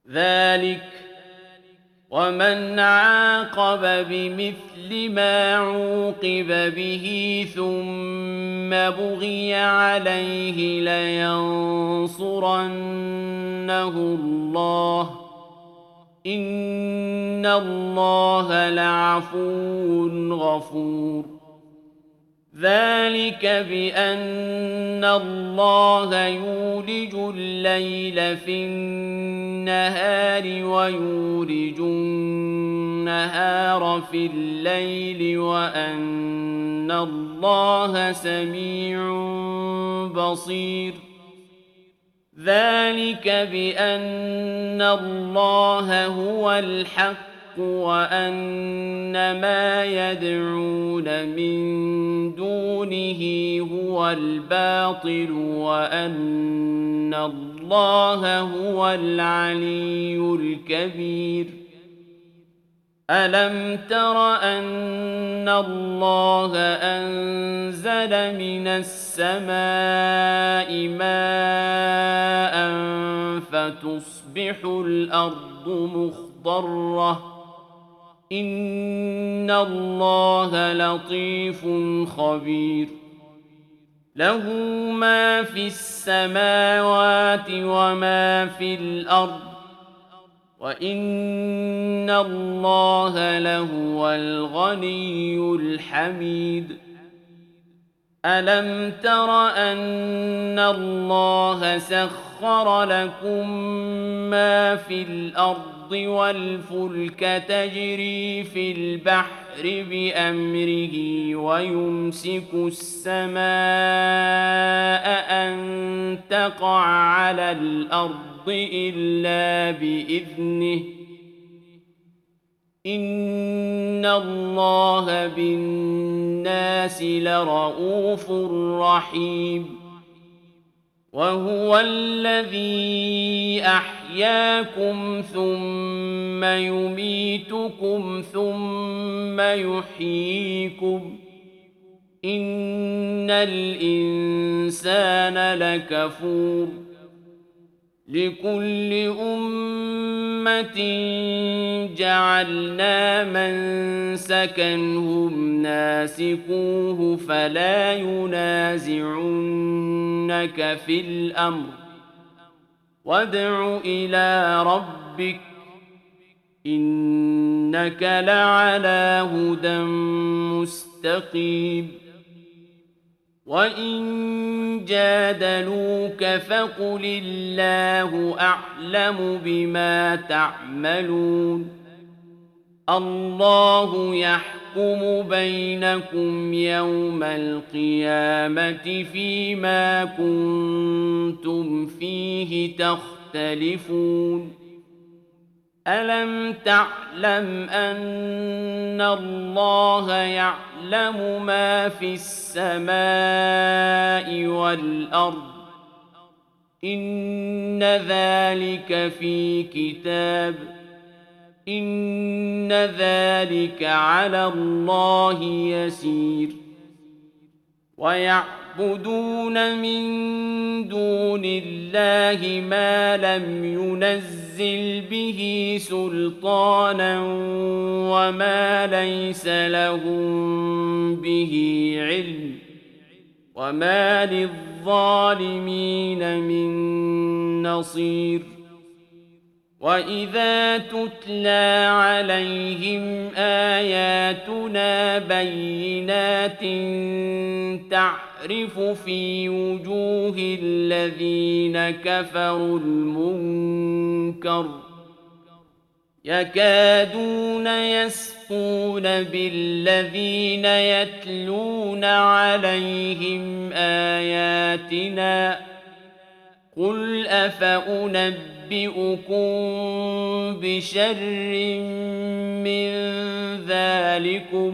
ذلك ومن عاقب بمثل ما عوقب به ثم بغي عليه لينصرنه الله إن الله لعفو غفور ذلك بأن الله يولج الليل في النهار ويولج النهار في الليل وأن الله سميع بصير ذلك بأن الله هو الحق وأن ما يدعون من دونه هو الباطل وأن الله هو العلي الكبير ألم تر أن الله أنزل من السماء ماء فتصبح الأرض مخضرة إن الله لطيف خبير له ما في السماوات وما في الأرض وإن الله لهو الغني الحميد ألم تر أن الله سخر لكم ما في الأرض والفلك تجري في البحر بأمره ويمسك السماء أن تقع على الأرض إلا بإذنه إن الله بالناس لرءوف رحيم وهو الذي أحياكم ثم يميتكم ثم يحييكم إن الإنسان لكفور لكل أمة جعلنا منسكا هم ناسكوه فلا ينازعنك في الأمر وادع إلى ربك إنك لعلى هدى مستقيم وإن جادلوك فقل الله أعلم بما تعملون الله يحكم بينكم يوم القيامة فيما كنتم فيه تختلفون ألم تعلم أن الله يعلم ما في السماء والأرض إن ذلك في كتاب إن ذلك على الله يسير ويعبدون من دون الله ما لم ينزل به سلطانا وما ليس لهم به علم وما للظالمين من نصير وإذا تتلى عليهم آياتنا بينات تعرف في وجوه الذين كفروا المنكر يكادون يسقون بالذين يتلون عليهم آياتنا قل أفأنبئكم بشر من ذلكم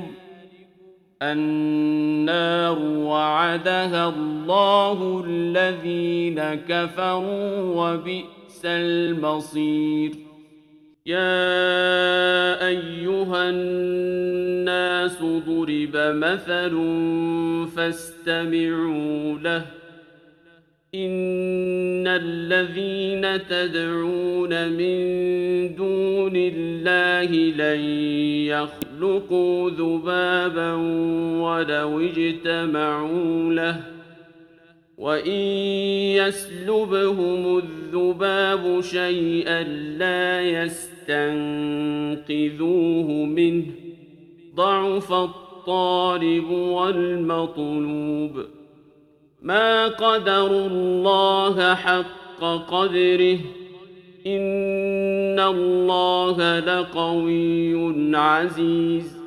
النار وعدها الله الذين كفروا وبئس المصير يا أيها الناس ضرب مثل فاستمعوا له إن الذين تدعون من دون الله لن يخلقوا ذبابا ولو اجتمعوا له وإن يسلبهم الذباب شيئا لا يستنقذوه منه ضعف الطالب والمطلوب ما قدروا الله حق قدره إن الله لقوي عزيز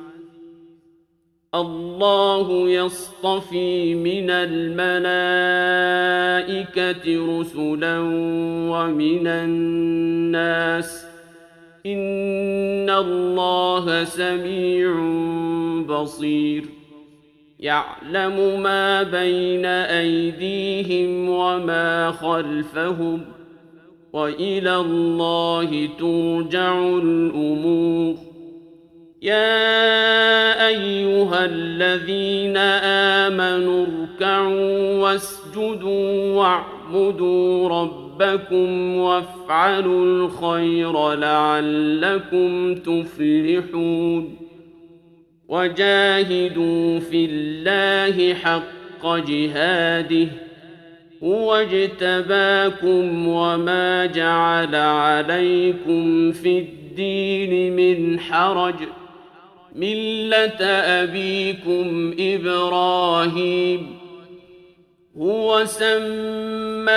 الله يصطفي من الملائكة رسلا ومن الناس إن الله سميع بصير يعلم ما بين أيديهم وما خلفهم وإلى الله ترجع الأمور يا أيها الذين آمنوا اركعوا واسجدوا واعبدوا ربكم وافعلوا الخير لعلكم تفلحون وجاهدوا في الله حق جهاده هو اجتباكم وما جعل عليكم في الدين من حرج ملة أبيكم إبراهيم هو سماكم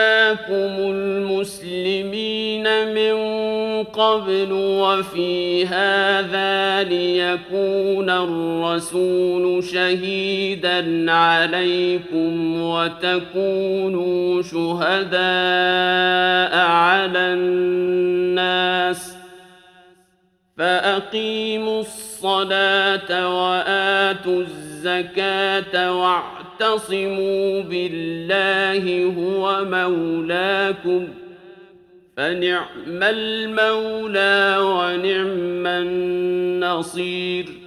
المسلمين من قبل وفي هذا ليكون الرسول شهيدا عليكم وتكونوا شهداء على الناس فأقيموا الصلاة وآتوا الزكاة واعتصموا بالله هو مولاكم فنعم المولى ونعم النصير